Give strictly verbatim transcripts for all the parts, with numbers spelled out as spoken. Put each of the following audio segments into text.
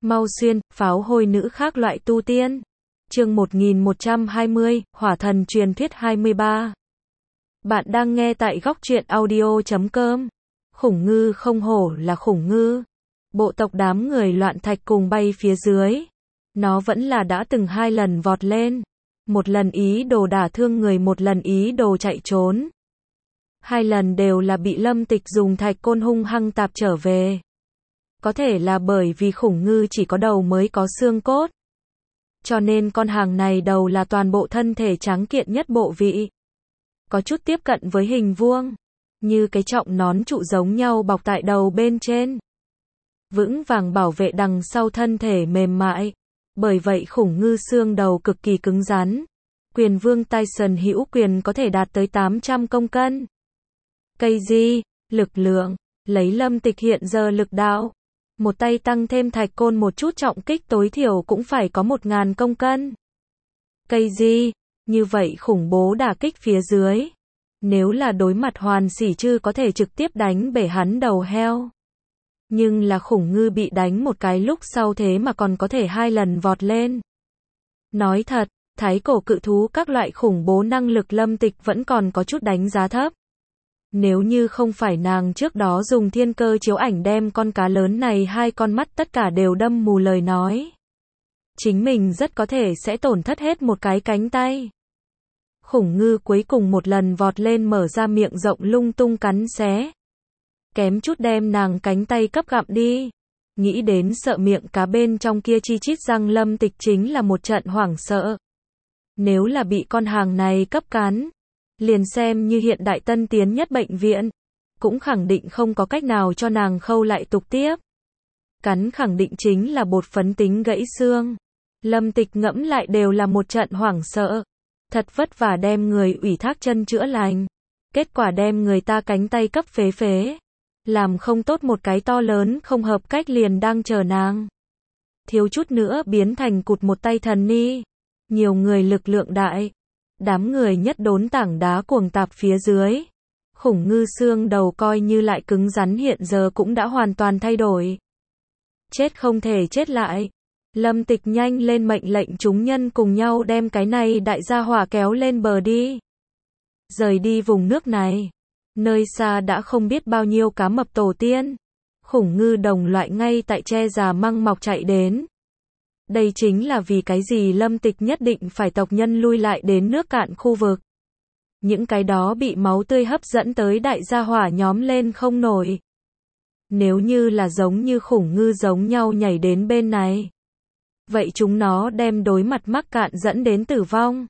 Mau xuyên, pháo hôi nữ khác loại tu tiên. Chương một nghìn một trăm hai mươi, Hỏa thần truyền thuyết hai mươi ba. Bạn đang nghe tại góc truyện audio chấm com. Khủng ngư không hổ là khủng ngư. Bộ tộc đám người loạn thạch cùng bay phía dưới. Nó vẫn là đã từng hai lần vọt lên. Một lần ý đồ đả thương người, một lần ý đồ chạy trốn. Hai lần đều là bị Lâm Tịch dùng thạch côn hung hăng tạp trở về. Có thể là bởi vì khủng ngư chỉ có đầu mới có xương cốt. Cho nên con hàng này đầu là toàn bộ thân thể trắng kiện nhất bộ vị. Có chút tiếp cận với hình vuông. Như cái trọng nón trụ giống nhau bọc tại đầu bên trên. Vững vàng bảo vệ đằng sau thân thể mềm mại. Bởi vậy khủng ngư xương đầu cực kỳ cứng rắn. Quyền vương Tyson hữu quyền có thể đạt tới tám trăm công cân. Cây di, lực lượng, lấy Lâm Tịch hiện giờ lực đạo. Một tay tăng thêm thạch côn một chút trọng kích tối thiểu cũng phải có một ngàn công cân. Cây di, như vậy khủng bố đả kích phía dưới. Nếu là đối mặt Hoàn Sỉ Trư có thể trực tiếp đánh bể hắn đầu heo. Nhưng là khủng ngư bị đánh một cái lúc sau thế mà còn có thể hai lần vọt lên. Nói thật, thái cổ cự thú các loại khủng bố năng lực Lâm Tịch vẫn còn có chút đánh giá thấp. Nếu như không phải nàng trước đó dùng thiên cơ chiếu ảnh đem con cá lớn này hai con mắt tất cả đều đâm mù lời nói. Chính mình rất có thể sẽ tổn thất hết một cái cánh tay. Khủng ngư cuối cùng một lần vọt lên mở ra miệng rộng lung tung cắn xé. Kém chút đem nàng cánh tay cấp gặm đi. Nghĩ đến sợ miệng cá bên trong kia chi chít răng Lâm Tịch chính là một trận hoảng sợ. Nếu là bị con hàng này cấp cắn, liền xem như hiện đại tân tiến nhất bệnh viện, cũng khẳng định không có cách nào cho nàng khâu lại tục tiếp. Cắn khẳng định chính là bột phấn tính gãy xương. Lâm Tịch ngẫm lại đều là một trận hoảng sợ. Thật vất vả đem người ủy thác chân chữa lành. Kết quả đem người ta cánh tay cấp phế phế. Làm không tốt một cái to lớn không hợp cách liền đang chờ nàng. Thiếu chút nữa biến thành cụt một tay thần ni. Nhiều người lực lượng đại. Đám người nhất đốn tảng đá cuồng tạp phía dưới. Khủng ngư xương đầu coi như lại cứng rắn hiện giờ cũng đã hoàn toàn thay đổi. Chết không thể chết lại. Lâm Tịch nhanh lên mệnh lệnh chúng nhân cùng nhau đem cái này đại gia hỏa kéo lên bờ đi. Rời đi vùng nước này. Nơi xa đã không biết bao nhiêu cá mập tổ tiên. Khủng ngư đồng loại ngay tại tre già măng mọc chạy đến. Đây chính là vì cái gì Lâm Tịch nhất định phải tộc nhân lui lại đến nước cạn khu vực. Những cái đó bị máu tươi hấp dẫn tới đại gia hỏa nhóm lên không nổi. Nếu như là giống như khủng ngư giống nhau nhảy đến bên này. Vậy chúng nó đem đối mặt mắc cạn dẫn đến tử vong.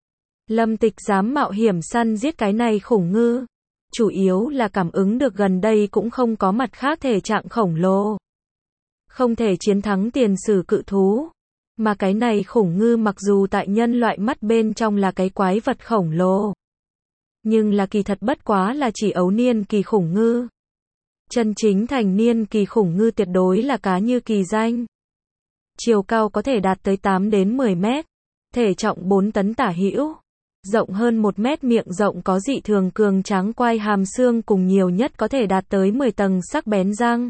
Lâm Tịch dám mạo hiểm săn giết cái này khủng ngư. Chủ yếu là cảm ứng được gần đây cũng không có mặt khác thể trạng khổng lồ. Không thể chiến thắng tiền sử cự thú. Mà cái này khủng ngư mặc dù tại nhân loại mắt bên trong là cái quái vật khổng lồ. Nhưng là kỳ thật bất quá là chỉ ấu niên kỳ khủng ngư. Chân chính thành niên kỳ khủng ngư tuyệt đối là cá như kỳ danh. Chiều cao có thể đạt tới tám đến mười mét. Thể trọng bốn tấn tả hữu. Rộng hơn một mét, miệng rộng có dị thường cường tráng quai hàm xương cùng nhiều nhất có thể đạt tới mười tầng sắc bén răng.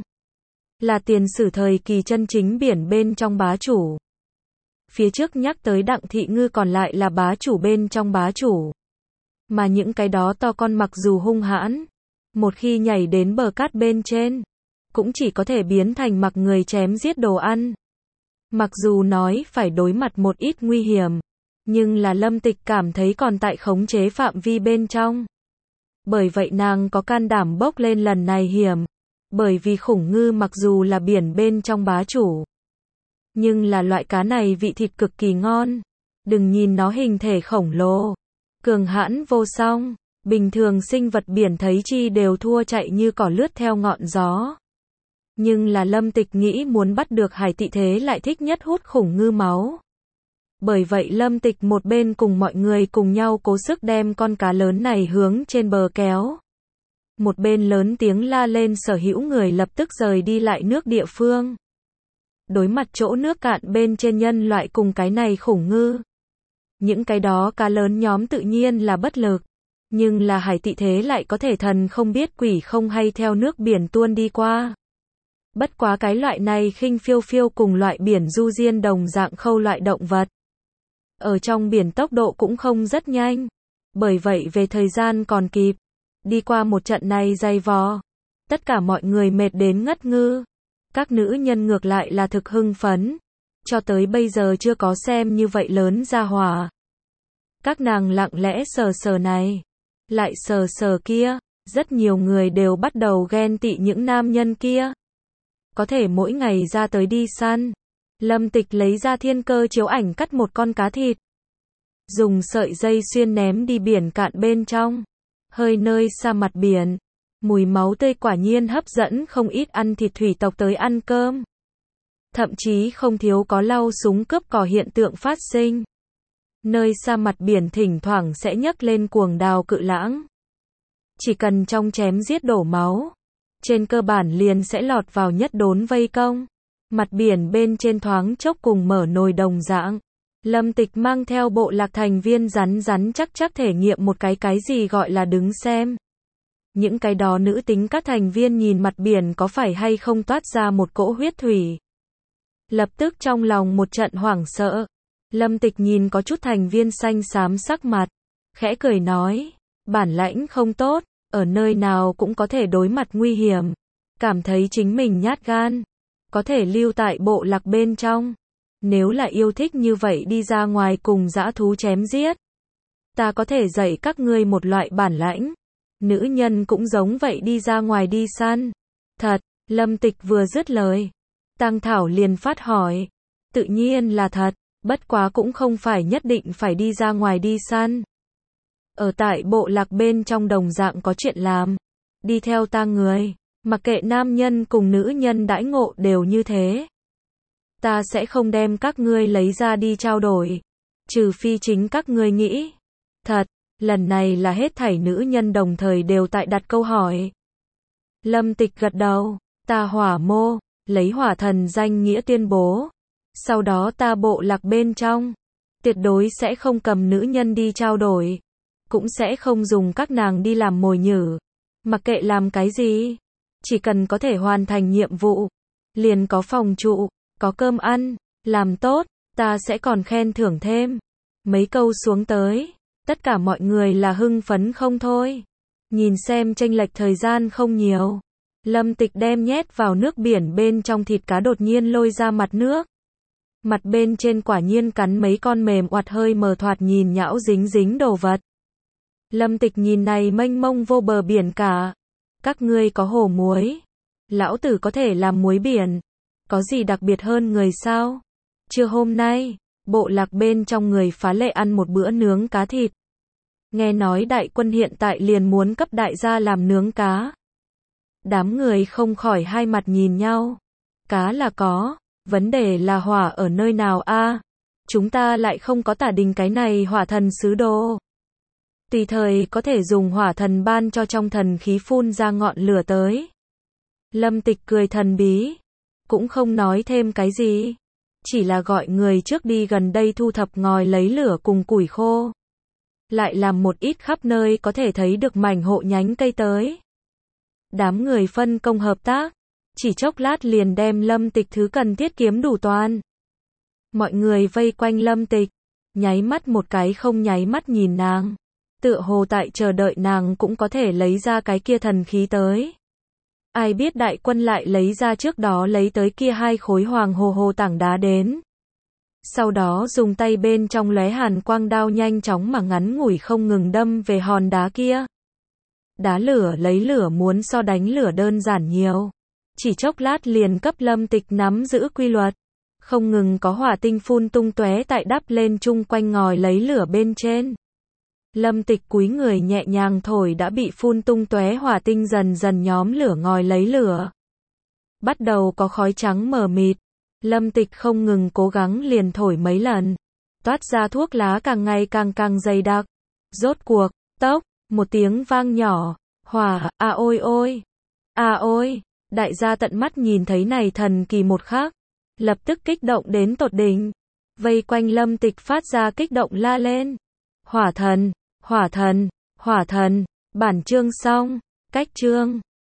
Là tiền sử thời kỳ chân chính biển bên trong bá chủ. Phía trước nhắc tới Đặng Thị Ngư còn lại là bá chủ bên trong bá chủ. Mà những cái đó to con mặc dù hung hãn, một khi nhảy đến bờ cát bên trên, cũng chỉ có thể biến thành mặc người chém giết đồ ăn. Mặc dù nói phải đối mặt một ít nguy hiểm, nhưng là Lâm Tịch cảm thấy còn tại khống chế phạm vi bên trong. Bởi vậy nàng có can đảm bốc lên lần này hiểm. Bởi vì khủng ngư mặc dù là biển bên trong bá chủ, nhưng là loại cá này vị thịt cực kỳ ngon. Đừng nhìn nó hình thể khổng lồ, cường hãn vô song, bình thường sinh vật biển thấy chi đều thua chạy như cỏ lướt theo ngọn gió. Nhưng là Lâm Tịch nghĩ muốn bắt được hải tị thế lại thích nhất hút khủng ngư máu. Bởi vậy Lâm Tịch một bên cùng mọi người cùng nhau cố sức đem con cá lớn này hướng trên bờ kéo. Một bên lớn tiếng la lên sở hữu người lập tức rời đi lại nước địa phương. Đối mặt chỗ nước cạn bên trên nhân loại cùng cái này khủng ngư. Những cái đó cá lớn nhóm tự nhiên là bất lực. Nhưng là hải tị thế lại có thể thần không biết quỷ không hay theo nước biển tuôn đi qua. Bất quá cái loại này khinh phiêu phiêu cùng loại biển du diên đồng dạng khâu loại động vật. Ở trong biển tốc độ cũng không rất nhanh. Bởi vậy về thời gian còn kịp. Đi qua một trận này dày vò. Tất cả mọi người mệt đến ngất ngư. Các nữ nhân ngược lại là thực hưng phấn. Cho tới bây giờ chưa có xem như vậy lớn ra hỏa. Các nàng lặng lẽ sờ sờ này. Lại sờ sờ kia. Rất nhiều người đều bắt đầu ghen tị những nam nhân kia. Có thể mỗi ngày ra tới đi săn. Lâm Tịch lấy ra thiên cơ chiếu ảnh cắt một con cá thịt. Dùng sợi dây xuyên ném đi biển cạn bên trong. Hơi nơi xa mặt biển. Mùi máu tươi quả nhiên hấp dẫn không ít ăn thịt thủy tộc tới ăn cơm. Thậm chí không thiếu có lau súng cướp cò hiện tượng phát sinh. Nơi xa mặt biển thỉnh thoảng sẽ nhấc lên cuồng đào cự lãng. Chỉ cần trong chém giết đổ máu. Trên cơ bản liền sẽ lọt vào nhất đốn vây công. Mặt biển bên trên thoáng chốc cùng mở nồi đồng dạng. Lâm Tịch mang theo bộ lạc thành viên rắn rắn chắc chắc thể nghiệm một cái cái gì gọi là đứng xem. Những cái đó nữ tính các thành viên nhìn mặt biển có phải hay không toát ra một cỗ huyết thủy. Lập tức trong lòng một trận hoảng sợ. Lâm Tịch nhìn có chút thành viên xanh xám sắc mặt. Khẽ cười nói, bản lãnh không tốt, ở nơi nào cũng có thể đối mặt nguy hiểm. Cảm thấy chính mình nhát gan. Có thể lưu tại bộ lạc bên trong. Nếu là yêu thích như vậy đi ra ngoài cùng dã thú chém giết. Ta có thể dạy các ngươi một loại bản lãnh. Nữ nhân cũng giống vậy đi ra ngoài đi săn. Thật, Lâm Tịch vừa dứt lời. Tăng Thảo liền phát hỏi. Tự nhiên là thật, bất quá cũng không phải nhất định phải đi ra ngoài đi săn. Ở tại bộ lạc bên trong đồng dạng có chuyện làm. Đi theo ta người, mặc kệ nam nhân cùng nữ nhân đãi ngộ đều như thế. Ta sẽ không đem các ngươi lấy ra đi trao đổi. Trừ phi chính các ngươi nghĩ. Thật, lần này là hết thảy nữ nhân đồng thời đều tại đặt câu hỏi. Lâm Tịch gật đầu, ta hỏa mô, lấy hỏa thần danh nghĩa tuyên bố. Sau đó ta bộ lạc bên trong, tuyệt đối sẽ không cầm nữ nhân đi trao đổi. Cũng sẽ không dùng các nàng đi làm mồi nhử. Mặc kệ làm cái gì, chỉ cần có thể hoàn thành nhiệm vụ, liền có phòng trụ, có cơm ăn, làm tốt, ta sẽ còn khen thưởng thêm. Mấy câu xuống tới, tất cả mọi người là hưng phấn không thôi. Nhìn xem chênh lệch thời gian không nhiều. Lâm Tịch đem nhét vào nước biển bên trong thịt cá đột nhiên lôi ra mặt nước. Mặt bên trên quả nhiên cắn mấy con mềm oặt hơi mờ thoạt nhìn nhão dính dính đồ vật. Lâm Tịch nhìn này mênh mông vô bờ biển cả. Các ngươi có hồ muối. Lão tử có thể làm muối biển. Có gì đặc biệt hơn người sao? Trưa hôm nay, bộ lạc bên trong người phá lệ ăn một bữa nướng cá thịt. Nghe nói đại quân hiện tại liền muốn cấp đại gia làm nướng cá. Đám người không khỏi hai mặt nhìn nhau. Cá là có, vấn đề là hỏa ở nơi nào a? Chúng ta lại không có Tả Đình cái này hỏa thần sứ đồ. Tùy thời có thể dùng hỏa thần ban cho trong thần khí phun ra ngọn lửa tới. Lâm Tịch cười thần bí. Cũng không nói thêm cái gì. Chỉ là gọi người trước đi gần đây thu thập ngòi lấy lửa cùng củi khô. Lại làm một ít khắp nơi có thể thấy được mảnh hộ nhánh cây tới. Đám người phân công hợp tác. Chỉ chốc lát liền đem Lâm Tịch thứ cần thiết kiếm đủ toàn. Mọi người vây quanh Lâm Tịch. Nháy mắt một cái không nháy mắt nhìn nàng. Tựa hồ tại chờ đợi nàng cũng có thể lấy ra cái kia thần khí tới. Ai biết đại quân lại lấy ra trước đó lấy tới kia hai khối hoàng hồ hồ tảng đá đến. Sau đó dùng tay bên trong lóe hàn quang đao nhanh chóng mà ngắn ngủi không ngừng đâm về hòn đá kia. Đá lửa lấy lửa muốn so đánh lửa đơn giản nhiều. Chỉ chốc lát liền cấp Lâm Tịch nắm giữ quy luật. Không ngừng có hỏa tinh phun tung tóe tại đắp lên chung quanh ngòi lấy lửa bên trên. Lâm Tịch cúi người nhẹ nhàng thổi đã bị phun tung tóe hỏa tinh dần dần nhóm lửa ngòi lấy lửa. Bắt đầu có khói trắng mờ mịt. Lâm Tịch không ngừng cố gắng liền thổi mấy lần. Toát ra thuốc lá càng ngày càng càng dày đặc. Rốt cuộc, tốc, một tiếng vang nhỏ. Hỏa, a ôi ôi. A ôi, đại gia tận mắt nhìn thấy này thần kỳ một khắc. Lập tức kích động đến tột đỉnh. Vây quanh Lâm Tịch phát ra kích động la lên. Hỏa thần. Hỏa thần, hỏa thần, bản chương xong, cách chương.